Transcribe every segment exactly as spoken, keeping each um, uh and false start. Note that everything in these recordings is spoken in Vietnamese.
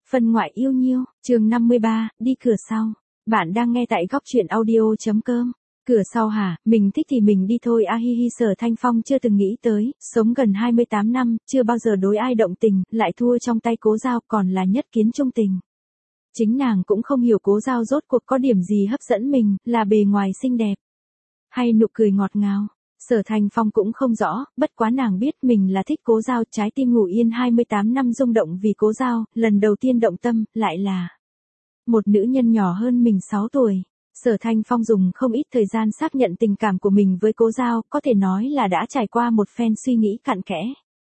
Phân ngoại yêu nhiêu, chương năm mươi ba, đi cửa sau. Bạn đang nghe tại góc truyện audio.com. Cửa sau hả, mình thích thì mình đi thôi a hi hi. Sở Thanh Phong chưa từng nghĩ tới, sống gần hai mươi tám năm, chưa bao giờ đối ai động tình, lại thua trong tay Cố Giao còn là nhất kiến trung tình. Chính nàng cũng không hiểu Cố Giao rốt cuộc có điểm gì hấp dẫn mình, là bề ngoài xinh đẹp, hay nụ cười ngọt ngào. Sở Thanh Phong cũng không rõ, bất quá nàng biết mình là thích Cố Giao, trái tim ngủ yên hai mươi tám năm rung động vì Cố Giao, lần đầu tiên động tâm, lại là một nữ nhân nhỏ hơn mình sáu tuổi. Sở Thanh Phong dùng không ít thời gian xác nhận tình cảm của mình với Cố Giao, có thể nói là đã trải qua một phen suy nghĩ cặn kẽ.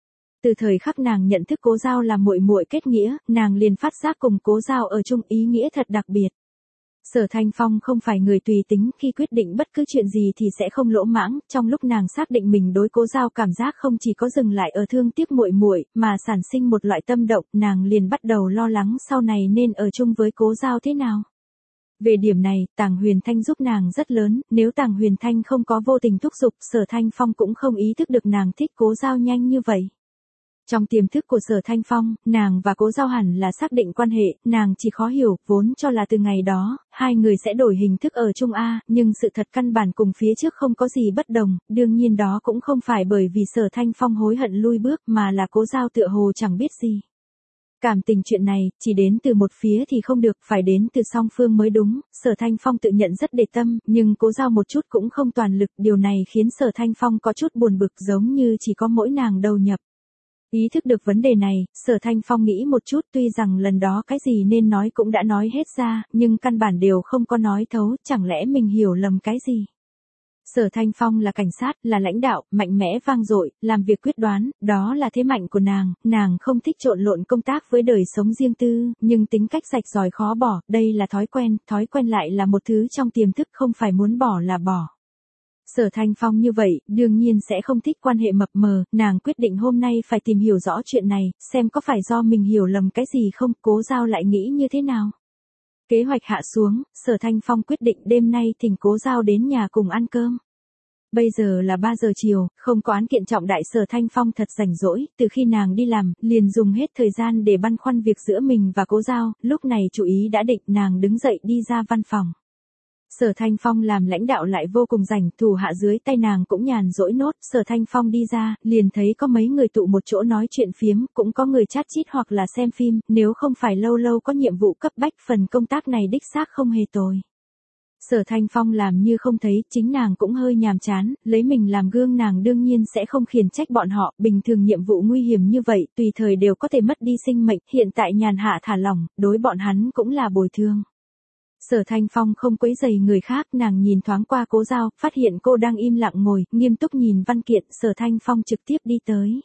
Từ thời khắc nàng nhận thức Cố Giao là muội muội kết nghĩa, nàng liền phát giác cùng Cố Giao ở chung ý nghĩa thật đặc biệt. Sở Thanh Phong không phải người tùy tính, khi quyết định bất cứ chuyện gì thì sẽ không lỗ mãng, trong lúc nàng xác định mình đối Cố Giao cảm giác không chỉ có dừng lại ở thương tiếc muội muội, mà sản sinh một loại tâm động, nàng liền bắt đầu lo lắng sau này nên ở chung với Cố Giao thế nào. Về điểm này, Tàng Huyền Thanh giúp nàng rất lớn, nếu Tàng Huyền Thanh không có vô tình thúc giục, Sở Thanh Phong cũng không ý thức được nàng thích Cố Giao nhanh như vậy. Trong tiềm thức của Sở Thanh Phong, nàng và Cố Giao hẳn là xác định quan hệ, nàng chỉ khó hiểu, vốn cho là từ ngày đó, hai người sẽ đổi hình thức ở chung A, nhưng sự thật căn bản cùng phía trước không có gì bất đồng, đương nhiên đó cũng không phải bởi vì Sở Thanh Phong hối hận lui bước mà là Cố Giao tựa hồ chẳng biết gì. Cảm tình chuyện này, chỉ đến từ một phía thì không được, phải đến từ song phương mới đúng. Sở Thanh Phong tự nhận rất để tâm, nhưng Cố Giao một chút cũng không toàn lực, điều này khiến Sở Thanh Phong có chút buồn bực, giống như chỉ có mỗi nàng đầu nhập. Ý thức được vấn đề này, Sở Thanh Phong nghĩ một chút, tuy rằng lần đó cái gì nên nói cũng đã nói hết ra, nhưng căn bản đều không có nói thấu, chẳng lẽ mình hiểu lầm cái gì. Sở Thanh Phong là cảnh sát, là lãnh đạo, mạnh mẽ vang dội, làm việc quyết đoán, đó là thế mạnh của nàng, nàng không thích trộn lộn công tác với đời sống riêng tư, nhưng tính cách rạch ròi khó bỏ, đây là thói quen, thói quen lại là một thứ trong tiềm thức, không phải muốn bỏ là bỏ. Sở Thanh Phong như vậy, đương nhiên sẽ không thích quan hệ mập mờ, nàng quyết định hôm nay phải tìm hiểu rõ chuyện này, xem có phải do mình hiểu lầm cái gì không, Cố Giao lại nghĩ như thế nào. Kế hoạch hạ xuống, Sở Thanh Phong quyết định đêm nay thỉnh Cố Giao đến nhà cùng ăn cơm. Bây giờ là ba giờ chiều, không có án kiện trọng đại, Sở Thanh Phong thật rảnh rỗi, từ khi nàng đi làm, liền dùng hết thời gian để băn khoăn việc giữa mình và Cố Giao, lúc này chủ ý đã định, nàng đứng dậy đi ra văn phòng. Sở Thanh Phong làm lãnh đạo lại vô cùng rảnh, thủ hạ dưới tay nàng cũng nhàn rỗi nốt, Sở Thanh Phong đi ra, liền thấy có mấy người tụ một chỗ nói chuyện phiếm, cũng có người chat chít hoặc là xem phim, nếu không phải lâu lâu có nhiệm vụ cấp bách, phần công tác này đích xác không hề tồi. Sở Thanh Phong làm như không thấy, chính nàng cũng hơi nhàm chán, lấy mình làm gương nàng đương nhiên sẽ không khiển trách bọn họ, bình thường nhiệm vụ nguy hiểm như vậy, tùy thời đều có thể mất đi sinh mệnh, hiện tại nhàn hạ thả lỏng, đối bọn hắn cũng là bồi thường. Sở Thanh Phong không quấy rầy người khác, nàng nhìn thoáng qua Cố Giao, phát hiện cô đang im lặng ngồi, nghiêm túc nhìn văn kiện, Sở Thanh Phong trực tiếp đi tới.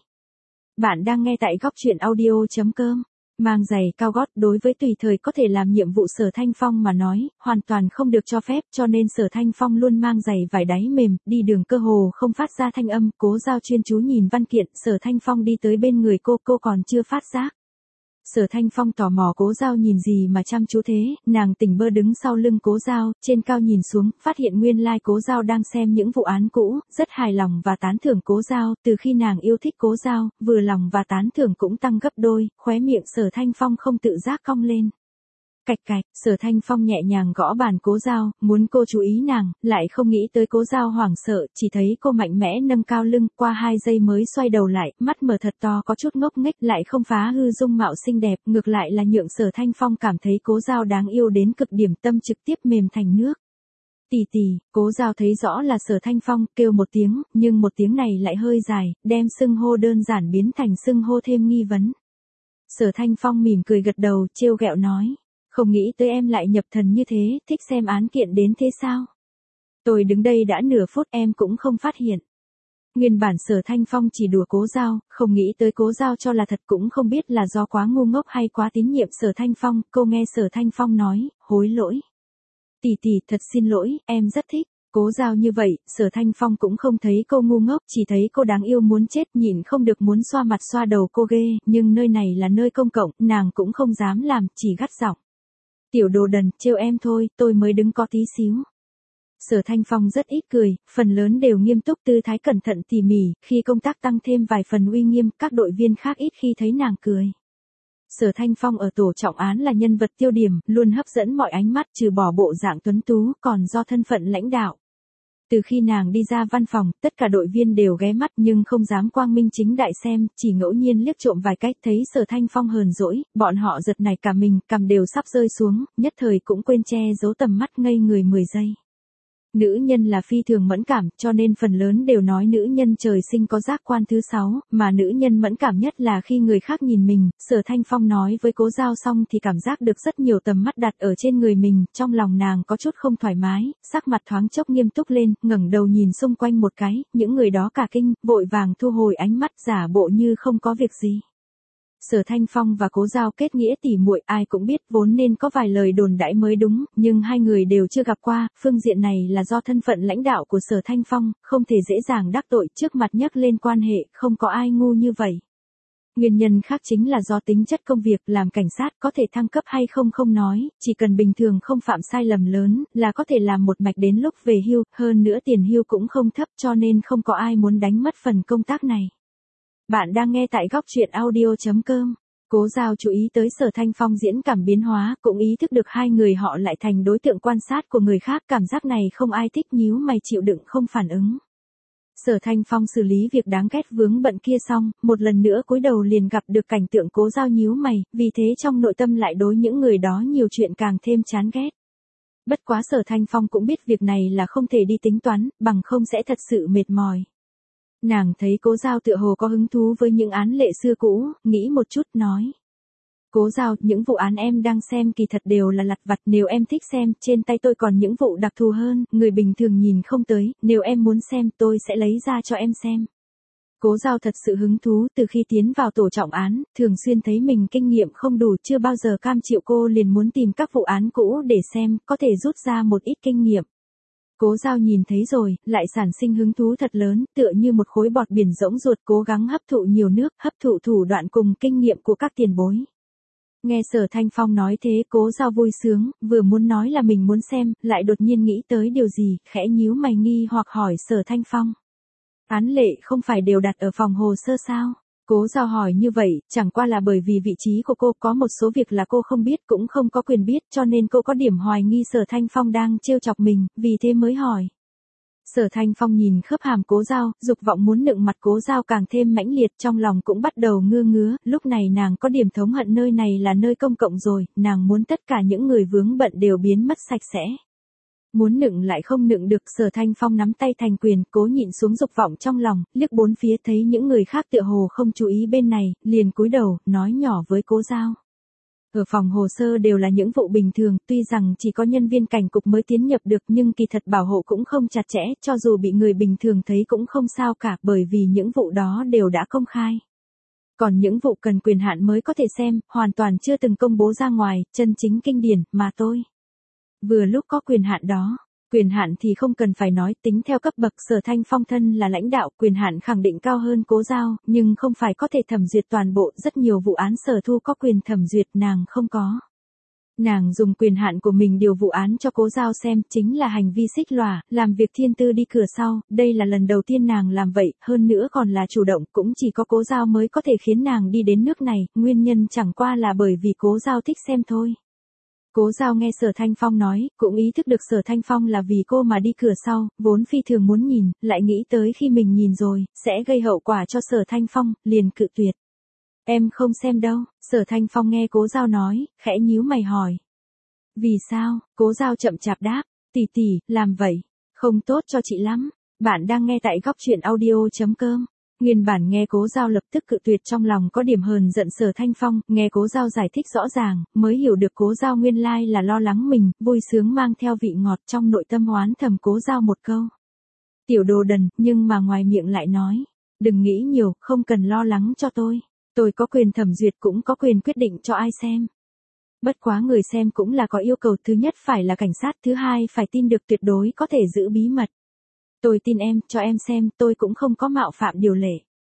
Bạn đang nghe tại góc truyện audio.com. Mang giày cao gót đối với tùy thời có thể làm nhiệm vụ Sở Thanh Phong mà nói, hoàn toàn không được cho phép, cho nên Sở Thanh Phong luôn mang giày vải đáy mềm, đi đường cơ hồ không phát ra thanh âm. Cố Giao chuyên chú nhìn văn kiện, Sở Thanh Phong đi tới bên người cô, cô còn chưa phát giác. Sở Thanh Phong tò mò Cố Giao nhìn gì mà chăm chú thế, nàng tỉnh bơ đứng sau lưng Cố Giao, trên cao nhìn xuống, phát hiện nguyên lai Cố Giao đang xem những vụ án cũ, rất hài lòng và tán thưởng Cố Giao, từ khi nàng yêu thích Cố Giao, vừa lòng và tán thưởng cũng tăng gấp đôi, khóe miệng Sở Thanh Phong không tự giác cong lên. Cạch cạch, Sở Thanh Phong nhẹ nhàng gõ bàn Cố Giao, muốn cô chú ý nàng, lại không nghĩ tới Cố Giao hoảng sợ, chỉ thấy cô mạnh mẽ nâng cao lưng, qua hai giây mới xoay đầu lại, mắt mở thật to có chút ngốc nghếch, lại không phá hư dung mạo xinh đẹp, ngược lại là nhượng Sở Thanh Phong cảm thấy Cố Giao đáng yêu đến cực điểm, tâm trực tiếp mềm thành nước. Tì tì, Cố Giao thấy rõ là Sở Thanh Phong, kêu một tiếng, nhưng một tiếng này lại hơi dài, đem xưng hô đơn giản biến thành xưng hô thêm nghi vấn. Sở Thanh Phong mỉm cười gật đầu, trêu ghẹo nói. Không nghĩ tới em lại nhập thần như thế, thích xem án kiện đến thế sao? Tôi đứng đây đã nửa phút em cũng không phát hiện. Nguyên bản Sở Thanh Phong chỉ đùa Cố Giao, không nghĩ tới Cố Giao cho là thật, cũng không biết là do quá ngu ngốc hay quá tín nhiệm Sở Thanh Phong. Cô nghe Sở Thanh Phong nói, hối lỗi. Tì tì, thật xin lỗi, em rất thích. Cố Giao như vậy, Sở Thanh Phong cũng không thấy cô ngu ngốc, chỉ thấy cô đáng yêu muốn chết, nhịn không được muốn xoa mặt xoa đầu cô ghê, nhưng nơi này là nơi công cộng, nàng cũng không dám làm, chỉ gắt giọng. Tiểu đồ đần, trêu em thôi, tôi mới đứng có tí xíu. Sở Thanh Phong rất ít cười, phần lớn đều nghiêm túc, tư thái cẩn thận tỉ mỉ, khi công tác tăng thêm vài phần uy nghiêm, các đội viên khác ít khi thấy nàng cười. Sở Thanh Phong ở tổ trọng án là nhân vật tiêu điểm, luôn hấp dẫn mọi ánh mắt trừ bỏ bộ dạng tuấn tú còn do thân phận lãnh đạo. Từ khi nàng đi ra văn phòng, tất cả đội viên đều ghé mắt nhưng không dám quang minh chính đại xem, chỉ ngẫu nhiên liếc trộm vài cách thấy Sở Thanh Phong hờn dỗi, bọn họ giật nảy cả mình, cằm đều sắp rơi xuống, nhất thời cũng quên che giấu tầm mắt ngây người mười giây. Nữ nhân là phi thường mẫn cảm, cho nên phần lớn đều nói nữ nhân trời sinh có giác quan thứ sáu, mà nữ nhân mẫn cảm nhất là khi người khác nhìn mình. Sở Thanh Phong nói với Cố Giao xong thì cảm giác được rất nhiều tầm mắt đặt ở trên người mình, trong lòng nàng có chút không thoải mái, sắc mặt thoáng chốc nghiêm túc lên, ngẩng đầu nhìn xung quanh một cái, những người đó cả kinh, vội vàng thu hồi ánh mắt giả bộ như không có việc gì. Sở Thanh Phong và Cố Giao kết nghĩa tỉ muội, ai cũng biết vốn nên có vài lời đồn đãi mới đúng, nhưng hai người đều chưa gặp qua, phương diện này là do thân phận lãnh đạo của Sở Thanh Phong, không thể dễ dàng đắc tội, trước mặt nhắc lên quan hệ, không có ai ngu như vậy. Nguyên nhân khác chính là do tính chất công việc, làm cảnh sát có thể thăng cấp hay không không nói, chỉ cần bình thường không phạm sai lầm lớn, là có thể làm một mạch đến lúc về hưu, hơn nữa tiền hưu cũng không thấp cho nên không có ai muốn đánh mất phần công tác này. Bạn đang nghe tại góc truyện audio chấm com. Cố Giao chú ý tới Sở Thanh Phong diễn cảm biến hóa, cũng ý thức được hai người họ lại thành đối tượng quan sát của người khác, cảm giác này không ai thích, nhíu mày chịu đựng không phản ứng. Sở Thanh Phong xử lý việc đáng ghét vướng bận kia xong, một lần nữa cúi đầu liền gặp được cảnh tượng Cố Giao nhíu mày, vì thế trong nội tâm lại đối những người đó nhiều chuyện càng thêm chán ghét. Bất quá Sở Thanh Phong cũng biết việc này là không thể đi tính toán, bằng không sẽ thật sự mệt mỏi. Nàng thấy Cố Giao tựa hồ có hứng thú với những án lệ xưa cũ, nghĩ một chút nói. Cố Giao, những vụ án em đang xem kỳ thật đều là lặt vặt, nếu em thích xem, trên tay tôi còn những vụ đặc thù hơn, người bình thường nhìn không tới, nếu em muốn xem tôi sẽ lấy ra cho em xem. Cố Giao thật sự hứng thú, từ khi tiến vào tổ trọng án, thường xuyên thấy mình kinh nghiệm không đủ, chưa bao giờ cam chịu, cô liền muốn tìm các vụ án cũ để xem, có thể rút ra một ít kinh nghiệm. Cố Giao nhìn thấy rồi, lại sản sinh hứng thú thật lớn, tựa như một khối bọt biển rỗng ruột cố gắng hấp thụ nhiều nước, hấp thụ thủ đoạn cùng kinh nghiệm của các tiền bối. Nghe Sở Thanh Phong nói thế, Cố Giao vui sướng, vừa muốn nói là mình muốn xem, lại đột nhiên nghĩ tới điều gì, khẽ nhíu mày nghi hoặc hỏi Sở Thanh Phong. Án lệ không phải đều đặt ở phòng hồ sơ sao? Cố Giao hỏi như vậy, chẳng qua là bởi vì vị trí của cô có một số việc là cô không biết cũng không có quyền biết cho nên cô có điểm hoài nghi Sở Thanh Phong đang trêu chọc mình, vì thế mới hỏi. Sở Thanh Phong nhìn khớp hàm Cố Giao, dục vọng muốn nựng mặt Cố Giao càng thêm mãnh liệt, trong lòng cũng bắt đầu ngưa ngứa, lúc này nàng có điểm thống hận nơi này là nơi công cộng rồi, nàng muốn tất cả những người vướng bận đều biến mất sạch sẽ. Muốn nựng lại không nựng được, Sở Thanh Phong nắm tay thành quyền, cố nhịn xuống dục vọng trong lòng, liếc bốn phía thấy những người khác tựa hồ không chú ý bên này, liền cúi đầu, nói nhỏ với Cố Giao. Ở phòng hồ sơ đều là những vụ bình thường, tuy rằng chỉ có nhân viên cảnh cục mới tiến nhập được nhưng kỳ thật bảo hộ cũng không chặt chẽ, cho dù bị người bình thường thấy cũng không sao cả bởi vì những vụ đó đều đã công khai. Còn những vụ cần quyền hạn mới có thể xem, hoàn toàn chưa từng công bố ra ngoài, chân chính kinh điển, mà tôi vừa lúc có quyền hạn đó. Quyền hạn thì không cần phải nói, tính theo cấp bậc Sở Thanh Phong thân là lãnh đạo, quyền hạn khẳng định cao hơn Cố Giao, nhưng không phải có thể thẩm duyệt toàn bộ, rất nhiều vụ án Sở Thu có quyền thẩm duyệt, nàng không có. Nàng dùng quyền hạn của mình điều vụ án cho Cố Giao xem, chính là hành vi xích lòa, làm việc thiên tư đi cửa sau, đây là lần đầu tiên nàng làm vậy, hơn nữa còn là chủ động, cũng chỉ có Cố Giao mới có thể khiến nàng đi đến nước này, nguyên nhân chẳng qua là bởi vì Cố Giao thích xem thôi. Cố Giao nghe Sở Thanh Phong nói, cũng ý thức được Sở Thanh Phong là vì cô mà đi cửa sau, vốn phi thường muốn nhìn, lại nghĩ tới khi mình nhìn rồi, sẽ gây hậu quả cho Sở Thanh Phong, liền cự tuyệt. Em không xem đâu, Sở Thanh Phong nghe Cố Giao nói, khẽ nhíu mày hỏi. Vì sao? Cố Giao chậm chạp đáp, tỷ tỷ, làm vậy, không tốt cho chị lắm. Bạn đang nghe tại góc truyện audio chấm com. Nguyên bản nghe Cố Giao lập tức cự tuyệt, trong lòng có điểm hờn giận Sở Thanh Phong, nghe Cố Giao giải thích rõ ràng, mới hiểu được Cố Giao nguyên lai là lo lắng mình, vui sướng mang theo vị ngọt, trong nội tâm oán thầm Cố Giao một câu. Tiểu đồ đần, nhưng mà ngoài miệng lại nói, đừng nghĩ nhiều, không cần lo lắng cho tôi. Tôi có quyền thẩm duyệt cũng có quyền quyết định cho ai xem. Bất quá người xem cũng là có yêu cầu, thứ nhất phải là cảnh sát, thứ hai phải tin được tuyệt đối có thể giữ bí mật. Tôi tin em, cho em xem, tôi cũng không có mạo phạm điều lệ.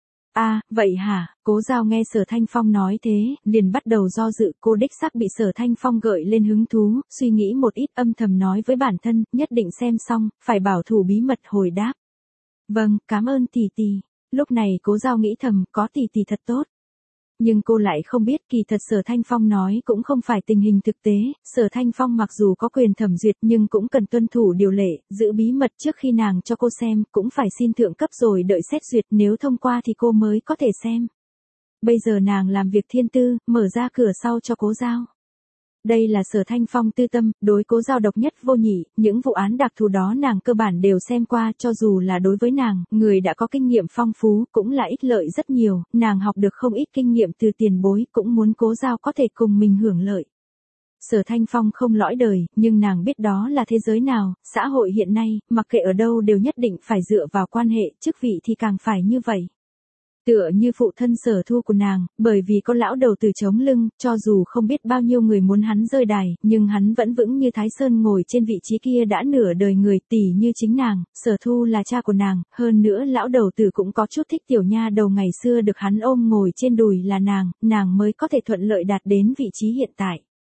À, vậy hả? Cố Giao nghe Sở Thanh Phong nói thế, liền bắt đầu do dự, cô đích xác bị Sở Thanh Phong gợi lên hứng thú, suy nghĩ một ít âm thầm nói với bản thân, nhất định xem xong, phải bảo thủ bí mật hồi đáp. Vâng, cảm ơn tỷ tỷ. Lúc này Cố Giao nghĩ thầm, có tỷ tỷ thật tốt. Nhưng cô lại không biết kỳ thật Sở Thanh Phong nói cũng không phải tình hình thực tế, Sở Thanh Phong mặc dù có quyền thẩm duyệt nhưng cũng cần tuân thủ điều lệ, giữ bí mật trước khi nàng cho cô xem, cũng phải xin thượng cấp rồi đợi xét duyệt, nếu thông qua thì cô mới có thể xem. Bây giờ nàng làm việc thiên tư, mở ra cửa sau cho Cố Giao. Đây là Sở Thanh Phong tư tâm, đối Cố Giao độc nhất vô nhị, những vụ án đặc thù đó nàng cơ bản đều xem qua, cho dù là đối với nàng, người đã có kinh nghiệm phong phú, cũng là ích lợi rất nhiều, nàng học được không ít kinh nghiệm từ tiền bối, cũng muốn Cố Giao có thể cùng mình hưởng lợi. Sở Thanh Phong không lõi đời, nhưng nàng biết đó là thế giới nào, xã hội hiện nay, mặc kệ ở đâu đều nhất định phải dựa vào quan hệ, chức vị thì càng phải như vậy. Tựa như phụ thân Sở Thu của nàng, bởi vì có lão đầu tử chống lưng, cho dù không biết bao nhiêu người muốn hắn rơi đài, nhưng hắn vẫn vững như Thái Sơn ngồi trên vị trí kia đã nửa đời người, tỷ như chính nàng, Sở Thu là cha của nàng, hơn nữa lão đầu tử cũng có chút thích tiểu nha đầu ngày xưa được hắn ôm ngồi trên đùi là nàng, nàng mới có thể thuận lợi đạt đến vị trí hiện tại.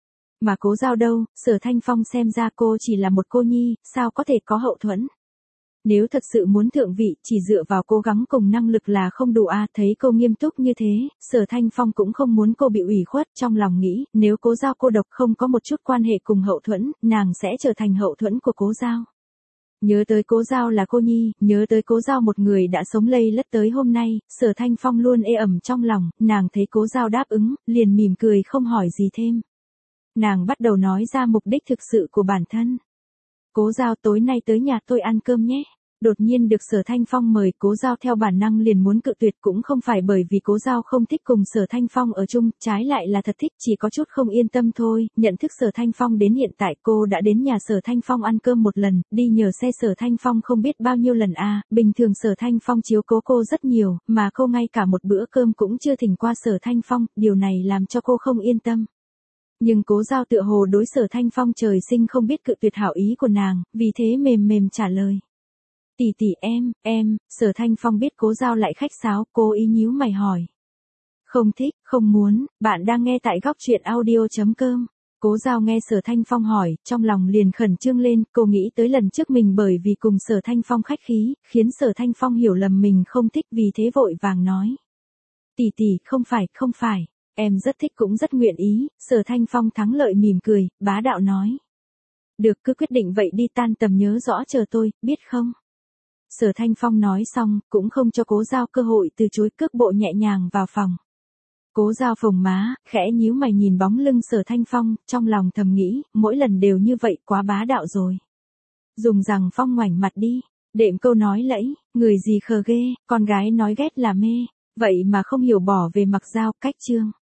Mà Cố Giao đâu, Sở Thanh Phong xem ra cô chỉ là một cô nhi, sao có thể có hậu thuẫn. Nếu thật sự muốn thượng vị, chỉ dựa vào cố gắng cùng năng lực là không đủ a, à, thấy cô nghiêm túc như thế, Sở Thanh Phong cũng không muốn cô bị ủy khuất, trong lòng nghĩ, nếu Cố Giao cô độc không có một chút quan hệ cùng hậu thuẫn, nàng sẽ trở thành hậu thuẫn của Cố Giao. Nhớ tới Cố Giao là cô nhi, nhớ tới Cố Giao một người đã sống lây lất tới hôm nay, Sở Thanh Phong luôn ê ẩm trong lòng, nàng thấy Cố Giao đáp ứng, liền mỉm cười không hỏi gì thêm. Nàng bắt đầu nói ra mục đích thực sự của bản thân. Cố Giao tối nay tới nhà tôi ăn cơm nhé. Đột nhiên được Sở Thanh Phong mời, Cố Giao theo bản năng liền muốn cự tuyệt, cũng không phải bởi vì Cố Giao không thích cùng Sở Thanh Phong ở chung, trái lại là thật thích, chỉ có chút không yên tâm thôi. Nhận thức Sở Thanh Phong đến hiện tại, cô đã đến nhà Sở Thanh Phong ăn cơm một lần, đi nhờ xe Sở Thanh Phong không biết bao nhiêu lần a, à, bình thường Sở Thanh Phong chiếu cố cô rất nhiều, mà cô ngay cả một bữa cơm cũng chưa thỉnh qua Sở Thanh Phong, điều này làm cho cô không yên tâm. Nhưng Cố Giao tựa hồ đối Sở Thanh Phong trời sinh không biết cự tuyệt hảo ý của nàng, vì thế mềm mềm trả lời. Tỷ tỷ em, em, Sở Thanh Phong biết Cố Giao lại khách sáo, cô ý nhíu mày hỏi. Không thích, không muốn, bạn đang nghe tại góc truyện audio chấm com. Cố Giao nghe Sở Thanh Phong hỏi, trong lòng liền khẩn trương lên, cô nghĩ tới lần trước mình bởi vì cùng Sở Thanh Phong khách khí, khiến Sở Thanh Phong hiểu lầm mình không thích, vì thế vội vàng nói. Tỷ tỷ, không phải, không phải, em rất thích cũng rất nguyện ý. Sở Thanh Phong thắng lợi mỉm cười, bá đạo nói. Được, cứ quyết định vậy đi, tan tầm nhớ rõ chờ tôi, biết không? Sở Thanh Phong nói xong, cũng không cho Cố Giao cơ hội từ chối, cước bộ nhẹ nhàng vào phòng. Cố Giao phồng má, khẽ nhíu mày nhìn bóng lưng Sở Thanh Phong, trong lòng thầm nghĩ, mỗi lần đều như vậy, quá bá đạo rồi. Dùng rằng Phong ngoảnh mặt đi, đệm câu nói lẫy, người gì khờ ghê, con gái nói ghét là mê, vậy mà không hiểu bỏ về mặc Giao, cách chương.